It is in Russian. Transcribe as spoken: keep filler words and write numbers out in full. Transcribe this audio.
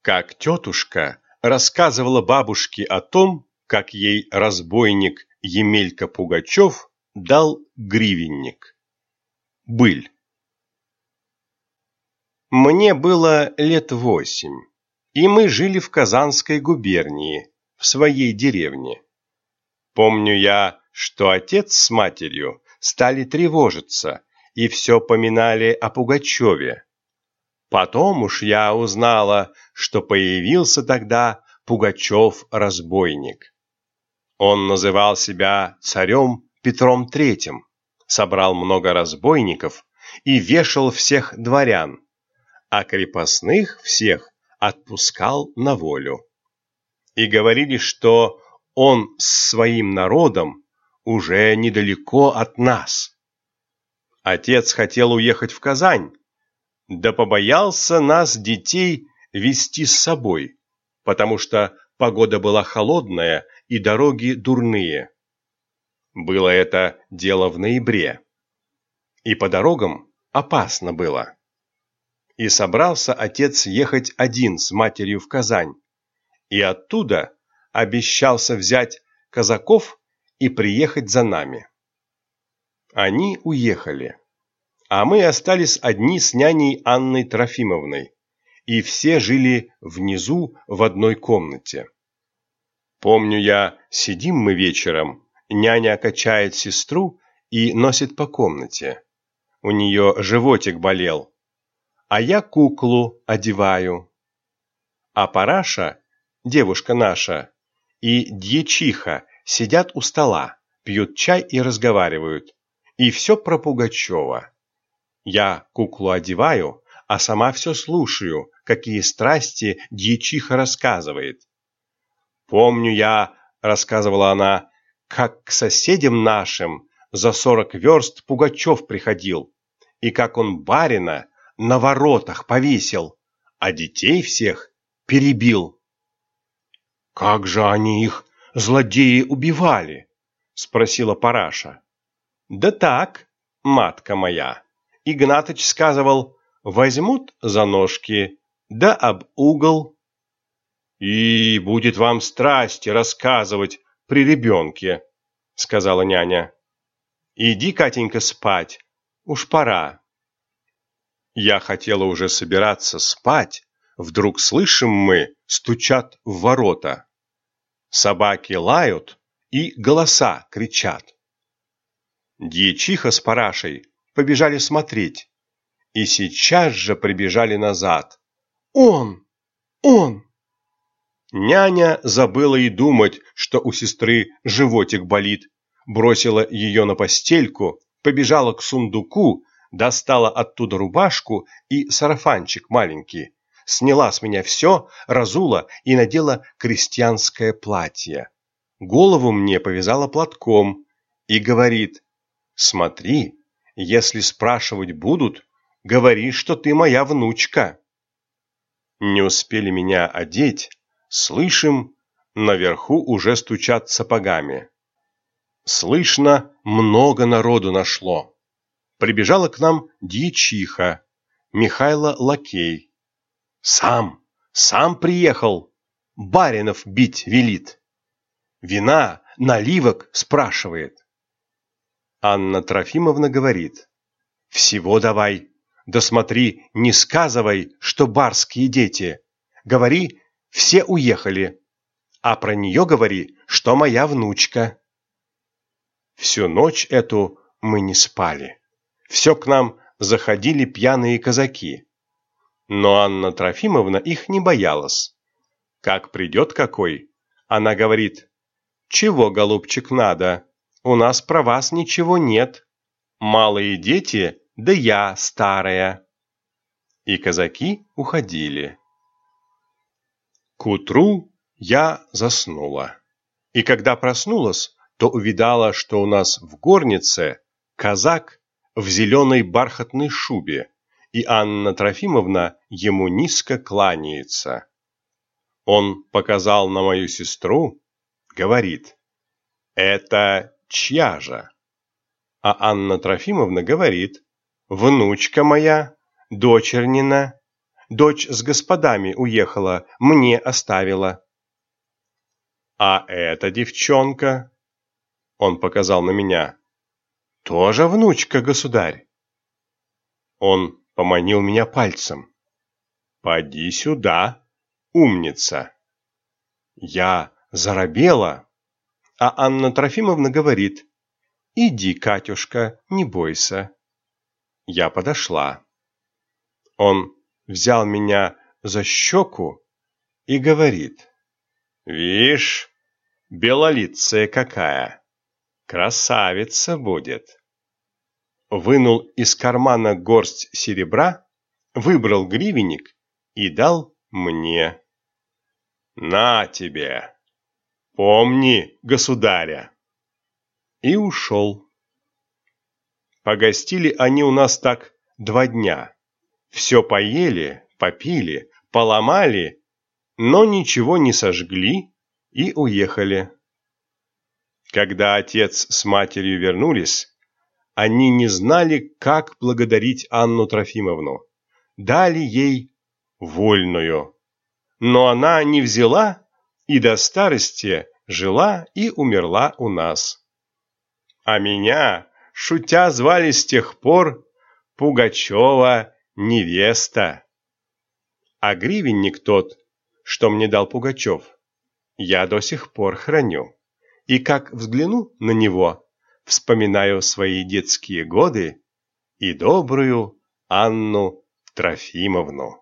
Как тетушка рассказывала бабушке о том, как ей разбойник Емелька Пугачев дал гривенник. Быль. Мне было лет восемь, и мы жили в Казанской губернии, в своей деревне. Помню я, что отец с матерью стали тревожиться и все поминали о Пугачеве. Потом уж я узнала, что появился тогда Пугачев-разбойник. Он называл себя царем Петром Третьим, собрал много разбойников и вешал всех дворян, а крепостных всех отпускал на волю. И говорили, что он с своим народом уже недалеко от нас. Отец хотел уехать в Казань, да побоялся нас, детей, везти с собой, потому что погода была холодная и дороги дурные. Было это дело в ноябре, и по дорогам опасно было. И собрался отец ехать один с матерью в Казань, и оттуда обещался взять казаков и приехать за нами. Они уехали, а мы остались одни с няней Анной Трофимовной, и все жили внизу в одной комнате. Помню я, сидим мы вечером, няня качает сестру и носит по комнате. У нее животик болел, а я куклу одеваю. А Параша, девушка наша, и дьячиха сидят у стола, пьют чай и разговаривают, и все про Пугачева. Я куклу одеваю, а сама все слушаю, какие страсти дьячиха рассказывает. Помню я, рассказывала она, как к соседям нашим за сорок верст Пугачев приходил, и как он барина на воротах повесил, а детей всех перебил. — Как же они их, злодеи, убивали? — спросила Параша. — Да так, матка моя. Игнатыч сказывал, возьмут за ножки, да об угол. И будет вам страсти рассказывать при ребенке, сказала няня. Иди, Катенька, спать, уж пора. Я хотела уже собираться спать, вдруг слышим мы, стучат в ворота. Собаки лают и голоса кричат. Дьячиха с Парашей побежали смотреть, и сейчас же прибежали назад. Он! Он! Няня забыла и думать, что у сестры животик болит, бросила ее на постельку, побежала к сундуку, достала оттуда рубашку и сарафанчик маленький, сняла с меня все, разула и надела крестьянское платье. Голову мне повязала платком и говорит: «Смотри, если спрашивать будут, говори, что ты моя внучка». Не успели меня одеть, слышим, наверху уже стучат сапогами. Слышно, много народу нашло. Прибежала к нам дьячиха, Михайло лакей. Сам, сам приехал, баринов бить велит. Вина, наливок спрашивает. Анна Трофимовна говорит: «Всего давай, да смотри, не сказывай, что барские дети. Говори, все уехали, а про нее говори, что моя внучка». Всю ночь эту мы не спали. Все к нам заходили пьяные казаки. Но Анна Трофимовна их не боялась. Как придет какой, она говорит: «Чего, голубчик, надо? У нас про вас ничего нет. Малые дети, да я старая». И казаки уходили. К утру я заснула. И когда проснулась, то увидала, что у нас в горнице казак в зеленой бархатной шубе, и Анна Трофимовна ему низко кланяется. Он показал на мою сестру, говорит: «Это чья же?» А Анна Трофимовна говорит: «Внучка моя, дочернина, дочь с господами уехала, мне оставила. А эта девчонка, он показал на меня, тоже внучка, государь. Он поманил меня пальцем. Поди сюда, умница. Я заробела, а Анна Трофимовна говорит: иди, Катюшка, не бойся. Я подошла. Он взял меня за щеку и говорит: вишь, белолицая какая, красавица будет. Вынул из кармана горсть серебра, выбрал гривенник и дал мне. На тебе, помни государя. И ушел. Погостили они у нас так два дня. Все поели, попили, поломали, но ничего не сожгли и уехали. Когда отец с матерью вернулись, они не знали, как благодарить Анну Трофимовну. Дали ей вольную, но она не взяла и до старости жила и умерла у нас. А меня, шутя, звали с тех пор Пугачева невеста. А гривенник тот, что мне дал Пугачев, я до сих пор храню. И как взгляну на него, вспоминаю свои детские годы и добрую Анну Трофимовну.